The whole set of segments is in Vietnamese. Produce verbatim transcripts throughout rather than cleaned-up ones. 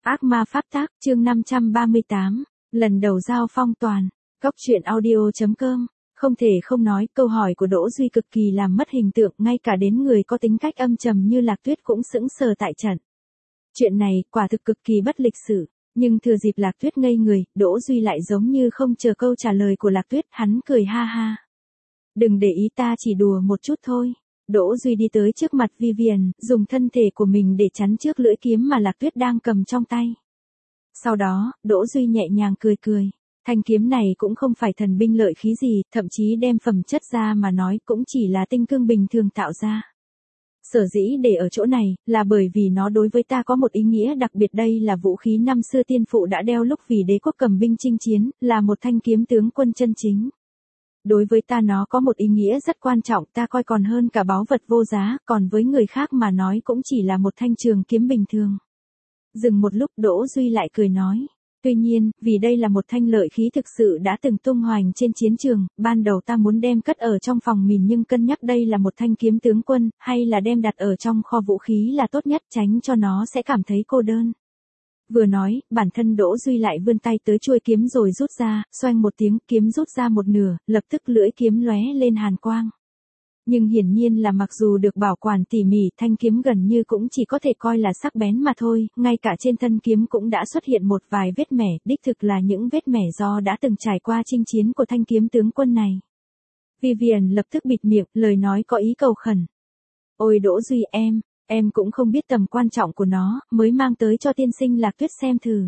Ác ma pháp tác, chương năm trăm ba mươi tám, lần đầu giao phong toàn. Góc truyện audio chấm com. Không thể không nói, câu hỏi của Đỗ Duy cực kỳ làm mất hình tượng, ngay cả đến người có tính cách âm trầm như Lạc Tuyết cũng sững sờ tại trận. Chuyện này, quả thực cực kỳ bất lịch sự, nhưng thừa dịp Lạc Tuyết ngây người, Đỗ Duy lại giống như không chờ câu trả lời của Lạc Tuyết, hắn cười ha ha. Đừng để ý, ta chỉ đùa một chút thôi. Đỗ Duy đi tới trước mặt Vivian, dùng thân thể của mình để chắn trước lưỡi kiếm mà Lạc Tuyết đang cầm trong tay. Sau đó, Đỗ Duy nhẹ nhàng cười cười. Thanh kiếm này cũng không phải thần binh lợi khí gì, thậm chí đem phẩm chất ra mà nói cũng chỉ là tinh cương bình thường tạo ra. Sở dĩ để ở chỗ này, là bởi vì nó đối với ta có một ý nghĩa đặc biệt, đây là vũ khí năm xưa tiên phụ đã đeo lúc vì đế quốc cầm binh chinh chiến, là một thanh kiếm tướng quân chân chính. Đối với ta nó có một ý nghĩa rất quan trọng, ta coi còn hơn cả báu vật vô giá, còn với người khác mà nói cũng chỉ là một thanh trường kiếm bình thường. Dừng một lúc, Đỗ Duy lại cười nói. Tuy nhiên, vì đây là một thanh lợi khí thực sự đã từng tung hoành trên chiến trường, ban đầu ta muốn đem cất ở trong phòng mình, nhưng cân nhắc đây là một thanh kiếm tướng quân, hay là đem đặt ở trong kho vũ khí là tốt nhất, tránh cho nó sẽ cảm thấy cô đơn. Vừa nói, bản thân Đỗ Duy lại vươn tay tới chuôi kiếm rồi rút ra, xoanh một tiếng, kiếm rút ra một nửa, lập tức lưỡi kiếm lóe lên hàn quang. Nhưng hiển nhiên là mặc dù được bảo quản tỉ mỉ, thanh kiếm gần như cũng chỉ có thể coi là sắc bén mà thôi, ngay cả trên thân kiếm cũng đã xuất hiện một vài vết mẻ, đích thực là những vết mẻ do đã từng trải qua chinh chiến của thanh kiếm tướng quân này. Vivian lập tức bịt miệng, lời nói có ý cầu khẩn. Ôi Đỗ Duy em, em cũng không biết tầm quan trọng của nó, mới mang tới cho tiên sinh Lạc Tuyết xem thử.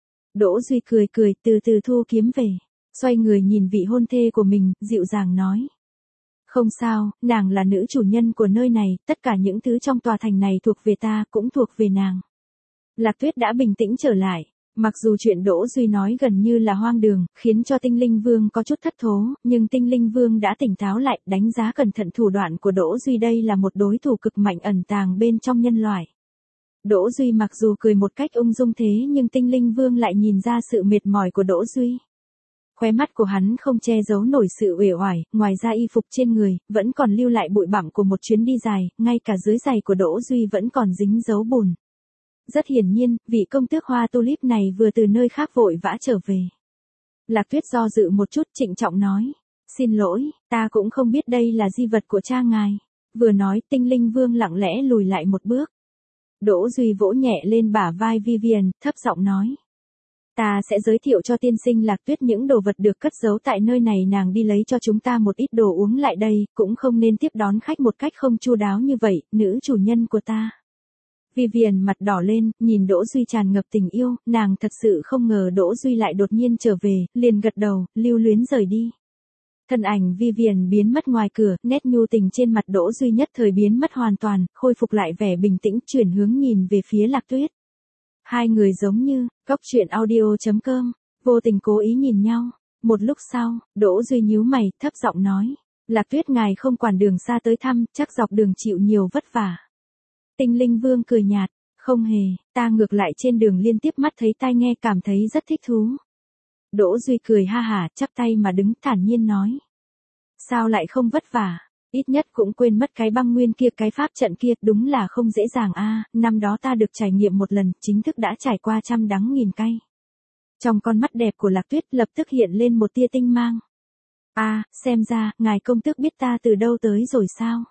Đỗ Duy cười cười, từ từ thu kiếm về, xoay người nhìn vị hôn thê của mình, dịu dàng nói. Không sao, nàng là nữ chủ nhân của nơi này, tất cả những thứ trong tòa thành này thuộc về ta, cũng thuộc về nàng. Lạc Tuyết đã bình tĩnh trở lại, mặc dù chuyện Đỗ Duy nói gần như là hoang đường, khiến cho Tinh Linh Vương có chút thất thố, nhưng Tinh Linh Vương đã tỉnh táo lại, đánh giá cẩn thận thủ đoạn của Đỗ Duy, đây là một đối thủ cực mạnh ẩn tàng bên trong nhân loại. Đỗ Duy mặc dù cười một cách ung dung thế nhưng Tinh Linh Vương lại nhìn ra sự mệt mỏi của Đỗ Duy. Khóe mắt của hắn không che giấu nổi sự uể oải, ngoài ra y phục trên người, vẫn còn lưu lại bụi bặm của một chuyến đi dài, ngay cả dưới giày của Đỗ Duy vẫn còn dính dấu bùn. Rất hiển nhiên, vị công tước hoa tulip này vừa từ nơi khác vội vã trở về. Lạc Tuyết do dự một chút, trịnh trọng nói. Xin lỗi, ta cũng không biết đây là di vật của cha ngài. Vừa nói, Tinh Linh Vương lặng lẽ lùi lại một bước. Đỗ Duy vỗ nhẹ lên bả vai Vivian, thấp giọng nói. Ta sẽ giới thiệu cho tiên sinh Lạc Tuyết những đồ vật được cất giấu tại nơi này, nàng đi lấy cho chúng ta một ít đồ uống lại đây, cũng không nên tiếp đón khách một cách không chu đáo như vậy, nữ chủ nhân của ta. Vivian mặt đỏ lên, nhìn Đỗ Duy tràn ngập tình yêu, nàng thật sự không ngờ Đỗ Duy lại đột nhiên trở về, liền gật đầu, lưu luyến rời đi. Thân ảnh Vivian biến mất ngoài cửa, nét nhu tình trên mặt Đỗ Duy nhất thời biến mất hoàn toàn, khôi phục lại vẻ bình tĩnh, chuyển hướng nhìn về phía Lạc Tuyết. Hai người giống như, góc truyện audio chấm com, vô tình cố ý nhìn nhau. Một lúc sau, Đỗ Duy nhíu mày, thấp giọng nói. Lạc Tuyết ngài không quản đường xa tới thăm, chắc dọc đường chịu nhiều vất vả. Tinh Linh Vương cười nhạt, không hề, ta ngược lại trên đường liên tiếp mắt thấy tai nghe cảm thấy rất thích thú. Đỗ Duy cười ha hả, chắp tay mà đứng, thản nhiên nói. Sao lại không vất vả? Ít nhất cũng quên mất cái băng nguyên kia, cái pháp trận kia, đúng là không dễ dàng a. À, năm đó ta được trải nghiệm một lần, chính thức đã trải qua trăm đắng nghìn cay. Trong con mắt đẹp của Lạc Tuyết lập tức hiện lên một tia tinh mang. A, à, xem ra, ngài công tước biết ta từ đâu tới rồi sao?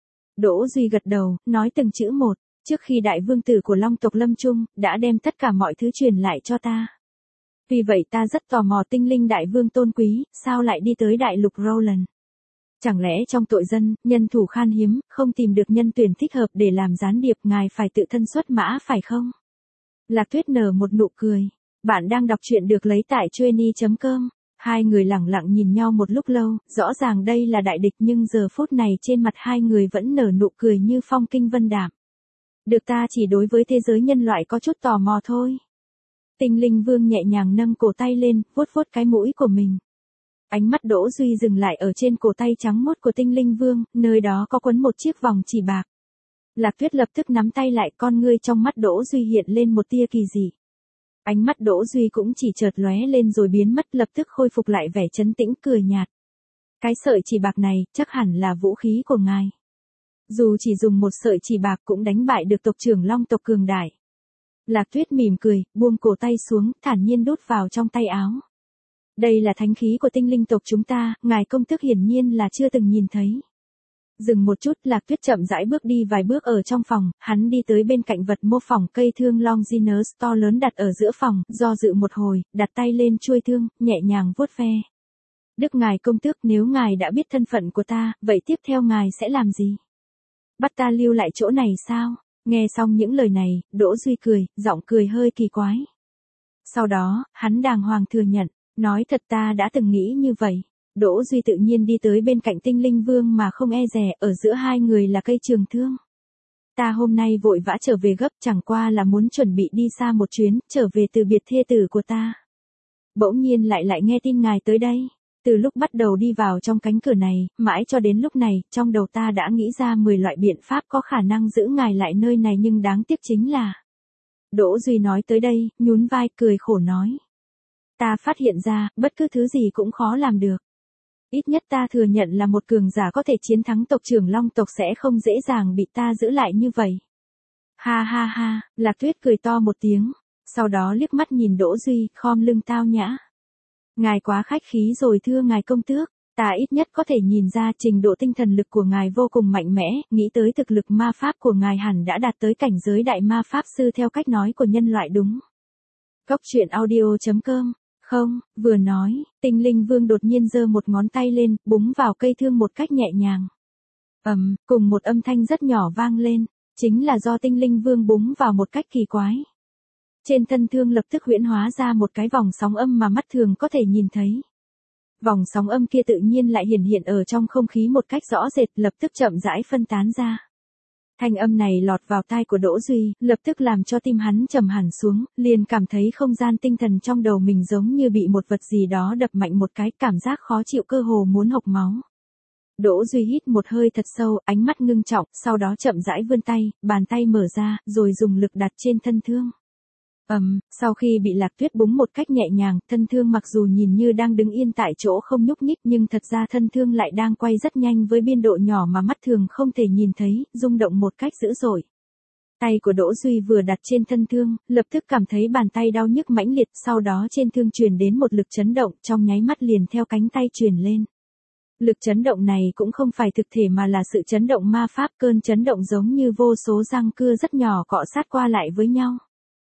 Đỗ Duy gật đầu, nói từng chữ một, trước khi đại vương tử của Long tộc lâm chung, đã đem tất cả mọi thứ truyền lại cho ta. Vì vậy ta rất tò mò, tinh linh đại vương tôn quý, sao lại đi tới đại lục Roland? Chẳng lẽ trong tội dân, nhân thủ khan hiếm, không tìm được nhân tuyển thích hợp để làm gián điệp, ngài phải tự thân xuất mã phải không? Lạc Tuyết nở một nụ cười. Bạn đang đọc truyện được lấy tại chueny chấm com. Hai người lặng lặng nhìn nhau một lúc lâu, rõ ràng đây là đại địch nhưng giờ phút này trên mặt hai người vẫn nở nụ cười như phong kinh vân đạm. Được, ta chỉ đối với thế giới nhân loại có chút tò mò thôi. Tinh Linh Vương nhẹ nhàng nâng cổ tay lên, vuốt vuốt cái mũi của mình. Ánh mắt Đỗ Duy dừng lại ở trên cổ tay trắng muốt của Tinh Linh Vương, nơi đó có quấn một chiếc vòng chỉ bạc. Lạc Tuyết lập tức nắm tay lại, con ngươi trong mắt Đỗ Duy hiện lên một tia kỳ dị. Ánh mắt Đỗ Duy cũng chỉ chợt lóe lên rồi biến mất, lập tức khôi phục lại vẻ trấn tĩnh, cười nhạt. Cái sợi chỉ bạc này, chắc hẳn là vũ khí của ngài. Dù chỉ dùng một sợi chỉ bạc cũng đánh bại được tộc trưởng Long tộc cường đại. Lạc Tuyết mỉm cười, buông cổ tay xuống, thản nhiên đút vào trong tay áo. Đây là thánh khí của tinh linh tộc chúng ta, ngài công tước hiển nhiên là chưa từng nhìn thấy. Dừng một chút, Lạc Tuyết chậm rãi bước đi vài bước ở trong phòng, hắn đi tới bên cạnh vật mô phỏng cây thương Longinus to lớn đặt ở giữa phòng, do dự một hồi, đặt tay lên chuôi thương, nhẹ nhàng vuốt ve. Đức ngài công tước, nếu ngài đã biết thân phận của ta, vậy tiếp theo ngài sẽ làm gì? Bắt ta lưu lại chỗ này sao? Nghe xong những lời này, Đỗ Duy cười, giọng cười hơi kỳ quái. Sau đó, hắn đàng hoàng thừa nhận, nói thật ta đã từng nghĩ như vậy. Đỗ Duy tự nhiên đi tới bên cạnh tinh linh vương mà không e dè, ở giữa hai người là cây trường thương. Ta hôm nay vội vã trở về gấp, chẳng qua là muốn chuẩn bị đi xa một chuyến, trở về từ biệt thê tử của ta. Bỗng nhiên lại lại nghe tin ngài tới đây. Từ lúc bắt đầu đi vào trong cánh cửa này, mãi cho đến lúc này, trong đầu ta đã nghĩ ra mười loại biện pháp có khả năng giữ ngài lại nơi này, nhưng đáng tiếc chính là... Đỗ Duy nói tới đây, nhún vai cười khổ nói. Ta phát hiện ra, bất cứ thứ gì cũng khó làm được. Ít nhất ta thừa nhận là một cường giả có thể chiến thắng tộc trưởng Long tộc sẽ không dễ dàng bị ta giữ lại như vậy. Ha ha ha, Lạc Tuyết cười to một tiếng, sau đó liếc mắt nhìn Đỗ Duy, khom lưng tao nhã. Ngài quá khách khí rồi thưa ngài công tước, ta ít nhất có thể nhìn ra trình độ tinh thần lực của ngài vô cùng mạnh mẽ, nghĩ tới thực lực ma pháp của ngài hẳn đã đạt tới cảnh giới đại ma pháp sư theo cách nói của nhân loại đúng. Góc truyện audio chấm com. Không, vừa nói, tinh linh vương đột nhiên giơ một ngón tay lên, búng vào cây thương một cách nhẹ nhàng. Ầm, um, cùng một âm thanh rất nhỏ vang lên, chính là do tinh linh vương búng vào một cách kỳ quái. Trên thân thương lập tức huyễn hóa ra một cái vòng sóng âm mà mắt thường có thể nhìn thấy. Vòng sóng âm kia tự nhiên lại hiển hiện ở trong không khí một cách rõ rệt, lập tức chậm rãi phân tán ra. Thanh âm này lọt vào tai của Đỗ Duy, lập tức làm cho tim hắn trầm hẳn xuống, liền cảm thấy không gian tinh thần trong đầu mình giống như bị một vật gì đó đập mạnh một cái, cảm giác khó chịu cơ hồ muốn hộc máu. Đỗ Duy hít một hơi thật sâu, ánh mắt ngưng trọng, sau đó chậm rãi vươn tay, bàn tay mở ra, rồi dùng lực đặt trên thân thương. Ầm, um, sau khi bị Lạc Tuyết búng một cách nhẹ nhàng, thân thương mặc dù nhìn như đang đứng yên tại chỗ không nhúc nhích, nhưng thật ra thân thương lại đang quay rất nhanh với biên độ nhỏ mà mắt thường không thể nhìn thấy, rung động một cách dữ dội. Tay của Đỗ Duy vừa đặt trên thân thương, lập tức cảm thấy bàn tay đau nhức mãnh liệt, sau đó trên thương truyền đến một lực chấn động, trong nháy mắt liền theo cánh tay truyền lên. Lực chấn động này cũng không phải thực thể mà là sự chấn động ma pháp, cơn chấn động giống như vô số răng cưa rất nhỏ cọ sát qua lại với nhau.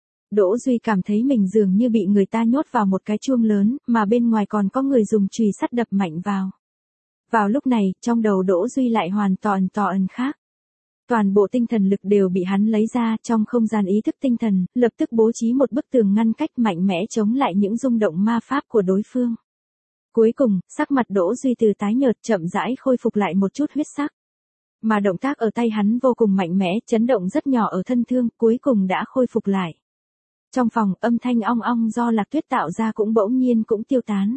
Đỗ Duy cảm thấy mình dường như bị người ta nhốt vào một cái chuông lớn, mà bên ngoài còn có người dùng chùy sắt đập mạnh vào. Vào lúc này, trong đầu Đỗ Duy lại hoàn toàn tỏ ẩn khác. Toàn bộ tinh thần lực đều bị hắn lấy ra, trong không gian ý thức tinh thần, lập tức bố trí một bức tường ngăn cách mạnh mẽ chống lại những rung động ma pháp của đối phương. Cuối cùng, sắc mặt Đỗ Duy từ tái nhợt chậm rãi khôi phục lại một chút huyết sắc. Mà động tác ở tay hắn vô cùng mạnh mẽ, chấn động rất nhỏ ở thân thương, cuối cùng đã khôi phục lại. Trong phòng, âm thanh ong ong do Lạc Tuyết tạo ra cũng bỗng nhiên cũng tiêu tán.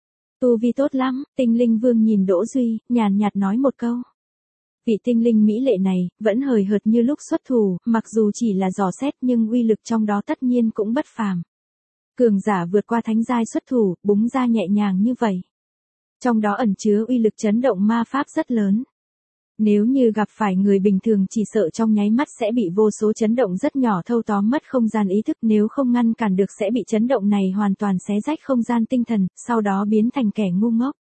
Tu vi tốt lắm, tinh linh vương nhìn Đỗ Duy, nhàn nhạt nói một câu. Vị tinh linh mỹ lệ này, vẫn hời hợt như lúc xuất thủ, mặc dù chỉ là dò xét nhưng uy lực trong đó tất nhiên cũng bất phàm. Cường giả vượt qua thánh giai xuất thủ, búng ra nhẹ nhàng như vậy. Trong đó ẩn chứa uy lực chấn động ma pháp rất lớn. Nếu như gặp phải người bình thường chỉ sợ trong nháy mắt sẽ bị vô số chấn động rất nhỏ thâu tóm mất không gian ý thức, nếu không ngăn cản được sẽ bị chấn động này hoàn toàn xé rách không gian tinh thần, sau đó biến thành kẻ ngu ngốc.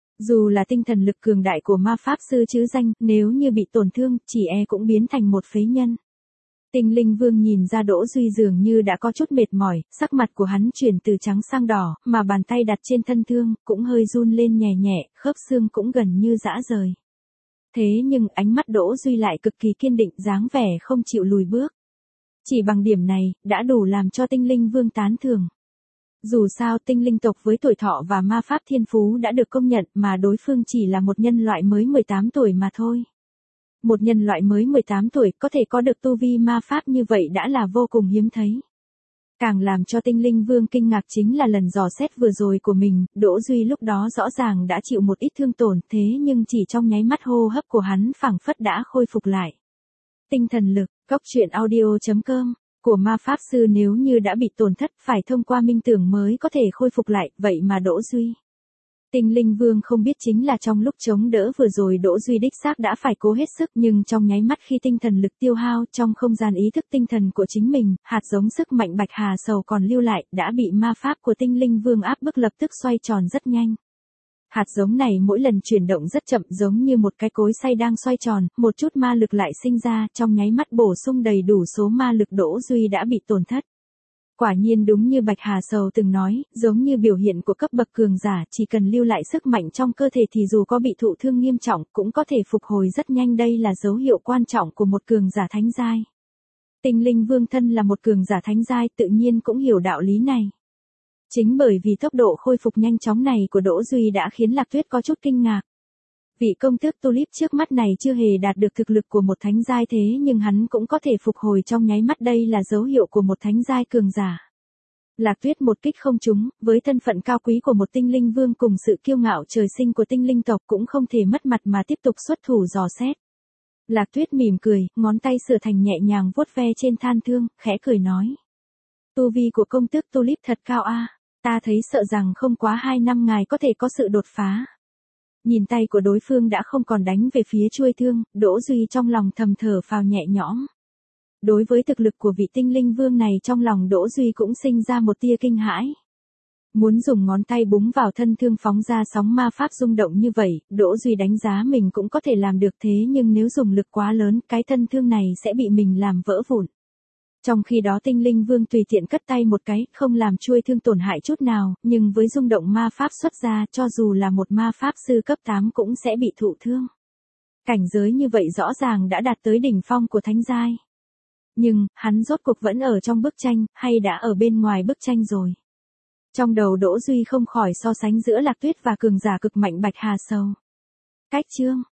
Dù là tinh thần lực cường đại của ma pháp sư chứ danh, nếu như bị tổn thương, chỉ e cũng biến thành một phế nhân. Tinh linh vương nhìn ra Đỗ Duy dường như đã có chút mệt mỏi, sắc mặt của hắn chuyển từ trắng sang đỏ, mà bàn tay đặt trên thân thương, cũng hơi run lên nhẹ nhẹ, khớp xương cũng gần như rã rời. Thế nhưng ánh mắt Đỗ Duy lại cực kỳ kiên định, dáng vẻ không chịu lùi bước. Chỉ bằng điểm này, đã đủ làm cho tinh linh vương tán thưởng. Dù sao tinh linh tộc với tuổi thọ và ma pháp thiên phú đã được công nhận mà đối phương chỉ là một nhân loại mới mười tám tuổi mà thôi. Một nhân loại mới mười tám tuổi có thể có được tu vi ma pháp như vậy đã là vô cùng hiếm thấy. Càng làm cho tinh linh vương kinh ngạc chính là lần dò xét vừa rồi của mình, Đỗ Duy lúc đó rõ ràng đã chịu một ít thương tổn, thế nhưng chỉ trong nháy mắt hô hấp của hắn phảng phất đã khôi phục lại. Tinh thần lực, góc truyện audio chấm com, của ma pháp sư nếu như đã bị tổn thất phải thông qua minh tưởng mới có thể khôi phục lại, vậy mà Đỗ Duy. Tinh Linh Vương không biết chính là trong lúc chống đỡ vừa rồi Đỗ Duy đích xác đã phải cố hết sức, nhưng trong nháy mắt khi tinh thần lực tiêu hao trong không gian ý thức tinh thần của chính mình, hạt giống sức mạnh Bạch Hà Sầu còn lưu lại, đã bị ma pháp của Tinh Linh Vương áp bức lập tức xoay tròn rất nhanh. Hạt giống này mỗi lần chuyển động rất chậm, giống như một cái cối xay đang xoay tròn, một chút ma lực lại sinh ra, trong nháy mắt bổ sung đầy đủ số ma lực Đỗ Duy đã bị tổn thất. Quả nhiên đúng như Bạch Hà Sầu từng nói, giống như biểu hiện của cấp bậc cường giả, chỉ cần lưu lại sức mạnh trong cơ thể thì dù có bị thụ thương nghiêm trọng cũng có thể phục hồi rất nhanh, đây là dấu hiệu quan trọng của một cường giả thánh giai. Tinh Linh Vương thân là một cường giả thánh giai tự nhiên cũng hiểu đạo lý này. Chính bởi vì tốc độ khôi phục nhanh chóng này của Đỗ Duy đã khiến Lạc Tuyết có chút kinh ngạc. Vị công tước Tulip trước mắt này chưa hề đạt được thực lực của một thánh giai thế nhưng hắn cũng có thể phục hồi trong nháy mắt, đây là dấu hiệu của một thánh giai cường giả. Lạc Tuyết một kích không trúng, với thân phận cao quý của một tinh linh vương cùng sự kiêu ngạo trời sinh của tinh linh tộc cũng không thể mất mặt mà tiếp tục xuất thủ dò xét. Lạc Tuyết mỉm cười, ngón tay sửa thành nhẹ nhàng vuốt ve trên than thương, khẽ cười nói. Tu vi của công tước Tulip thật cao a, ta thấy sợ rằng không quá hai năm ngài có thể có sự đột phá. Nhìn tay của đối phương đã không còn đánh về phía chuôi thương, Đỗ Duy trong lòng thầm thở phào nhẹ nhõm. Đối với thực lực của vị tinh linh vương này trong lòng Đỗ Duy cũng sinh ra một tia kinh hãi. Muốn dùng ngón tay búng vào thân thương phóng ra sóng ma pháp rung động như vậy, Đỗ Duy đánh giá mình cũng có thể làm được, thế nhưng nếu dùng lực quá lớn, cái thân thương này sẽ bị mình làm vỡ vụn. Trong khi đó tinh linh vương tùy tiện cất tay một cái, không làm chuôi thương tổn hại chút nào, nhưng với rung động ma pháp xuất ra, cho dù là một ma pháp sư cấp tám cũng sẽ bị thụ thương. Cảnh giới như vậy rõ ràng đã đạt tới đỉnh phong của thánh giai. Nhưng, hắn rốt cuộc vẫn ở trong bức tranh, hay đã ở bên ngoài bức tranh rồi? Trong đầu Đỗ Duy không khỏi so sánh giữa Lạc Tuyết và cường giả cực mạnh Bạch Hà Sầu. Cách chương